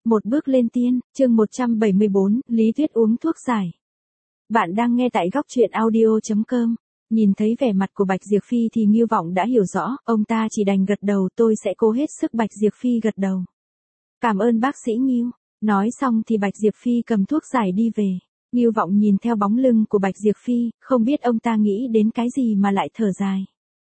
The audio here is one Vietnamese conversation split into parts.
Một bước lên tiên, chương 174, Lý Tuyết uống thuốc giải. Bạn đang nghe tại góc truyện audio.com. Nhìn thấy vẻ mặt của Bạch Diệp Phi thì Ngưu Vọng đã hiểu rõ, ông ta chỉ đành gật đầu, tôi sẽ cố hết sức. Bạch Diệp Phi gật đầu. Cảm ơn bác sĩ Ngưu. Nói xong thì Bạch Diệp Phi cầm thuốc giải đi về. Ngưu Vọng nhìn theo bóng lưng của Bạch Diệp Phi, không biết ông ta nghĩ đến cái gì mà lại thở dài.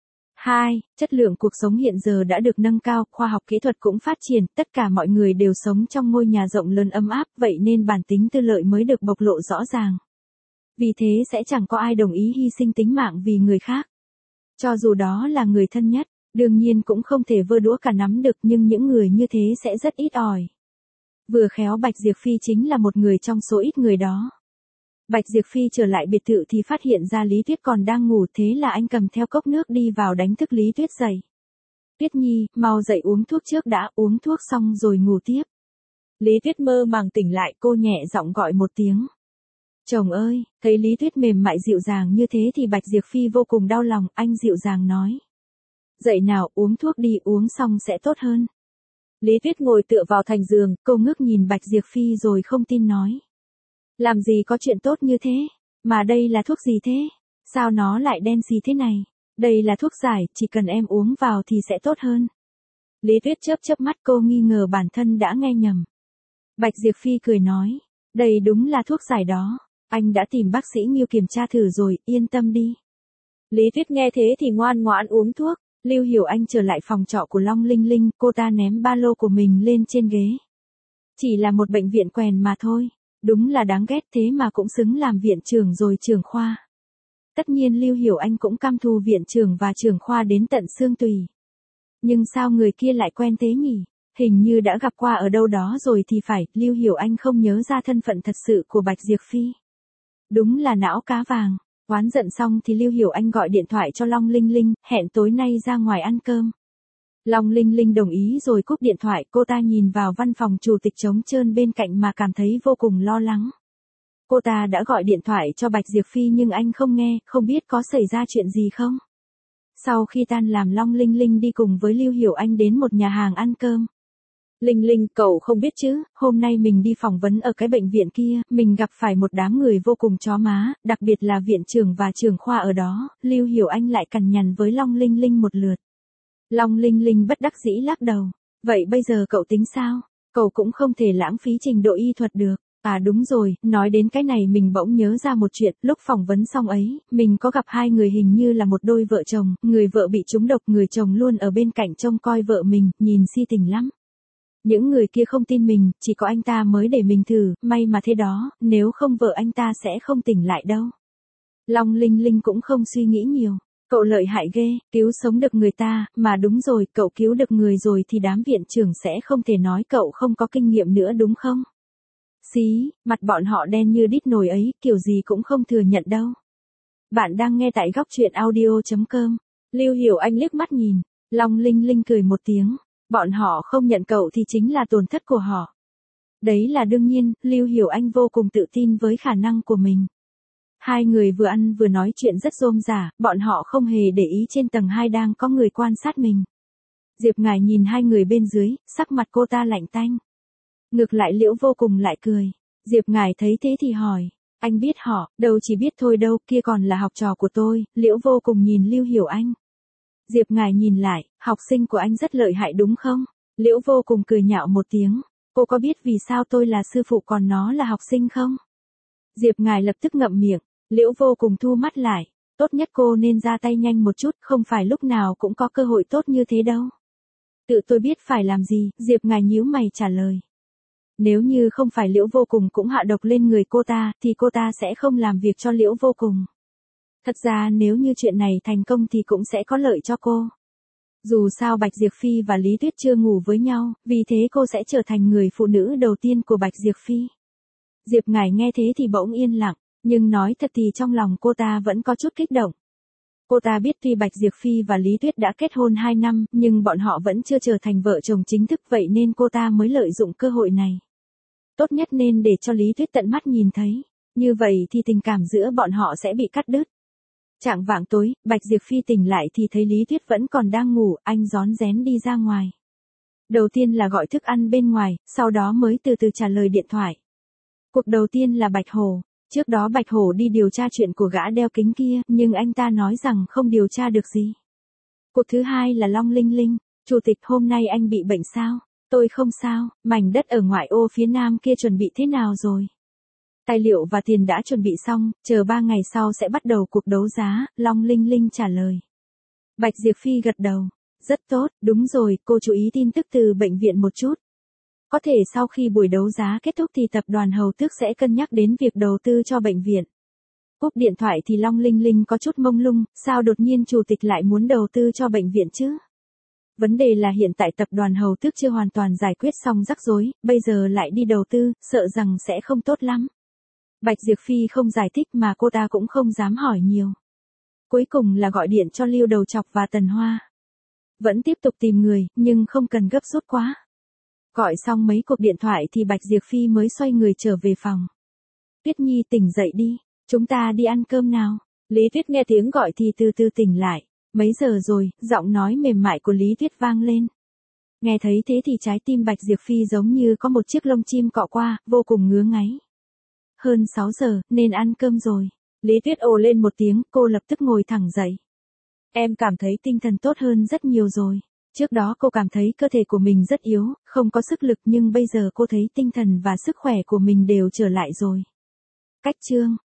2. Chất lượng cuộc sống hiện giờ đã được nâng cao, khoa học kỹ thuật cũng phát triển, tất cả mọi người đều sống trong ngôi nhà rộng lớn ấm áp, vậy nên bản tính tư lợi mới được bộc lộ rõ ràng. Vì thế sẽ chẳng có ai đồng ý hy sinh tính mạng vì người khác. Cho dù đó là người thân nhất, đương nhiên cũng không thể vơ đũa cả nắm được, nhưng những người như thế sẽ rất ít ỏi. Vừa khéo Bạch Diệp Phi chính là một người trong số ít người đó. Bạch Diệp Phi trở lại biệt thự thì phát hiện ra Lý Tuyết còn đang ngủ, thế là anh cầm theo cốc nước đi vào đánh thức Lý Tuyết dậy. Tuyết Nhi, mau dậy uống thuốc trước đã, uống thuốc xong rồi ngủ tiếp. Lý Tuyết mơ màng tỉnh lại, cô nhẹ giọng gọi một tiếng. Chồng ơi, thấy Lý Tuyết mềm mại dịu dàng như thế thì Bạch Diệp Phi vô cùng đau lòng, anh dịu dàng nói. Dậy nào, uống thuốc đi, uống xong sẽ tốt hơn. Lý Tuyết ngồi tựa vào thành giường, cô ngước nhìn Bạch Diệp Phi rồi không tin nói. Làm gì có chuyện tốt như thế, mà đây là thuốc gì thế? Sao nó lại đen xì thế này? Đây là thuốc giải, chỉ cần em uống vào thì sẽ tốt hơn. Lý Tuyết chớp mắt, cô nghi ngờ bản thân đã nghe nhầm. Bạch Diệp Phi cười nói, đây đúng là thuốc giải đó, anh đã tìm bác sĩ Ngưu kiểm tra thử rồi, yên tâm đi. Lý Tuyết nghe thế thì ngoan ngoãn uống thuốc. Lưu Hiểu Anh trở lại phòng trọ của Long Linh Linh, cô ta ném ba lô của mình lên trên ghế. Chỉ là một bệnh viện quèn mà thôi. Đúng là đáng ghét, thế mà cũng xứng làm viện trưởng rồi trưởng khoa. Tất nhiên Lưu Hiểu Anh cũng căm thù viện trưởng và trưởng khoa đến tận xương tùy. Nhưng sao người kia lại quen thế nhỉ? Hình như đã gặp qua ở đâu đó rồi thì phải, Lưu Hiểu Anh không nhớ ra thân phận thật sự của Bạch Diệp Phi. Đúng là não cá vàng. Oán giận xong thì Lưu Hiểu Anh gọi điện thoại cho Long Linh Linh, hẹn tối nay ra ngoài ăn cơm. Long Linh Linh đồng ý rồi cúp điện thoại, cô ta nhìn vào văn phòng chủ tịch trống trơn bên cạnh mà cảm thấy vô cùng lo lắng. Cô ta đã gọi điện thoại cho Bạch Diệp Phi nhưng anh không nghe, không biết có xảy ra chuyện gì không. Sau khi tan làm Long Linh Linh đi cùng với Lưu Hiểu Anh đến một nhà hàng ăn cơm. Linh Linh, cậu không biết chứ, hôm nay mình đi phỏng vấn ở cái bệnh viện kia, mình gặp phải một đám người vô cùng chó má, đặc biệt là viện trưởng và trưởng khoa ở đó, Lưu Hiểu Anh lại cằn nhằn với Long Linh Linh một lượt. Long Linh Linh bất đắc dĩ lắc đầu, vậy bây giờ cậu tính sao? Cậu cũng không thể lãng phí trình độ y thuật được. À đúng rồi, nói đến cái này mình bỗng nhớ ra một chuyện, lúc phỏng vấn xong ấy, mình có gặp hai người hình như là một đôi vợ chồng, người vợ bị trúng độc, người chồng luôn ở bên cạnh trông coi vợ mình, nhìn si tình lắm. Những người kia không tin mình, chỉ có anh ta mới để mình thử, may mà thế đó, nếu không vợ anh ta sẽ không tỉnh lại đâu. Long Linh Linh cũng không suy nghĩ nhiều. Cậu lợi hại ghê, cứu sống được người ta, mà đúng rồi, cậu cứu được người rồi thì đám viện trưởng sẽ không thể nói cậu không có kinh nghiệm nữa đúng không? Xí, mặt bọn họ đen như đít nồi ấy, kiểu gì cũng không thừa nhận đâu. Bạn đang nghe tại góc truyện audio.com. Lưu Hiểu Anh liếc mắt nhìn, Long Linh Linh cười một tiếng. Bọn họ không nhận cậu thì chính là tổn thất của họ. Đấy là đương nhiên, Lưu Hiểu Anh vô cùng tự tin với khả năng của mình. Hai người vừa ăn vừa nói chuyện rất rôm rả, bọn họ không hề để ý trên tầng 2 đang có người quan sát mình. Diệp Ngải nhìn hai người bên dưới, sắc mặt cô ta lạnh tanh. Ngược lại Liễu Vô Cùng lại cười. Diệp Ngải thấy thế thì hỏi, anh biết họ, đâu chỉ biết thôi đâu, kia còn là học trò của tôi. Liễu Vô Cùng nhìn Lưu Hiểu Anh. Diệp Ngải nhìn lại, học sinh của anh rất lợi hại đúng không? Liễu Vô Cùng cười nhạo một tiếng, cô có biết vì sao tôi là sư phụ còn nó là học sinh không? Diệp Ngải lập tức ngậm miệng, Liễu Vô Cùng thu mắt lại, tốt nhất cô nên ra tay nhanh một chút, không phải lúc nào cũng có cơ hội tốt như thế đâu. Tự tôi biết phải làm gì, Diệp Ngải nhíu mày trả lời. Nếu như không phải Liễu Vô Cùng cũng hạ độc lên người cô ta, thì cô ta sẽ không làm việc cho Liễu Vô Cùng. Thật ra nếu như chuyện này thành công thì cũng sẽ có lợi cho cô. Dù sao Bạch Diệp Phi và Lý Tuyết chưa ngủ với nhau, vì thế cô sẽ trở thành người phụ nữ đầu tiên của Bạch Diệp Phi. Diệp Ngải nghe thế thì bỗng yên lặng, nhưng nói thật thì trong lòng cô ta vẫn có chút kích động. Cô ta biết tuy Bạch Diệp Phi và Lý Tuyết đã kết hôn 2 năm, nhưng bọn họ vẫn chưa trở thành vợ chồng chính thức, vậy nên cô ta mới lợi dụng cơ hội này. Tốt nhất nên để cho Lý Tuyết tận mắt nhìn thấy, như vậy thì tình cảm giữa bọn họ sẽ bị cắt đứt. Chạng vạng tối, Bạch Diệp Phi tỉnh lại thì thấy Lý Tuyết vẫn còn đang ngủ, anh rón rén đi ra ngoài. Đầu tiên là gọi thức ăn bên ngoài, sau đó mới từ từ trả lời điện thoại. Cuộc đầu tiên là Bạch Hổ. Trước đó Bạch Hổ đi điều tra chuyện của gã đeo kính kia, nhưng anh ta nói rằng không điều tra được gì. Cuộc thứ hai là Long Linh Linh. Chủ tịch, hôm nay anh bị bệnh sao? Tôi không sao. Mảnh đất ở ngoại ô phía nam kia chuẩn bị thế nào rồi? Tài liệu và tiền đã chuẩn bị xong, chờ 3 ngày sau sẽ bắt đầu cuộc đấu giá, Long Linh Linh trả lời. Bạch Diệp Phi gật đầu. Rất tốt, đúng rồi, cô chú ý tin tức từ bệnh viện một chút. Có thể sau khi buổi đấu giá kết thúc thì tập đoàn Hầu Tước sẽ cân nhắc đến việc đầu tư cho bệnh viện. Cúp điện thoại thì Long Linh Linh có chút mông lung, sao đột nhiên chủ tịch lại muốn đầu tư cho bệnh viện chứ? Vấn đề là hiện tại tập đoàn Hầu Tước chưa hoàn toàn giải quyết xong rắc rối, bây giờ lại đi đầu tư, sợ rằng sẽ không tốt lắm. Bạch Diệp Phi không giải thích mà cô ta cũng không dám hỏi nhiều. Cuối cùng là gọi điện cho Lưu Đầu Chọc và Tần Hoa. Vẫn tiếp tục tìm người, nhưng không cần gấp rút quá. Gọi xong mấy cuộc điện thoại thì Bạch Diệp Phi mới xoay người trở về phòng. Tuyết Nhi tỉnh dậy đi, chúng ta đi ăn cơm nào. Lý Tuyết nghe tiếng gọi thì từ từ tỉnh lại. Mấy giờ rồi, giọng nói mềm mại của Lý Tuyết vang lên. Nghe thấy thế thì trái tim Bạch Diệp Phi giống như có một chiếc lông chim cọ qua, vô cùng ngứa ngáy. Hơn 6 giờ, nên ăn cơm rồi. Lý Tuyết ồ lên một tiếng, cô lập tức ngồi thẳng dậy. Em cảm thấy tinh thần tốt hơn rất nhiều rồi. Trước đó cô cảm thấy cơ thể của mình rất yếu, không có sức lực nhưng bây giờ cô thấy tinh thần và sức khỏe của mình đều trở lại rồi. Cách chương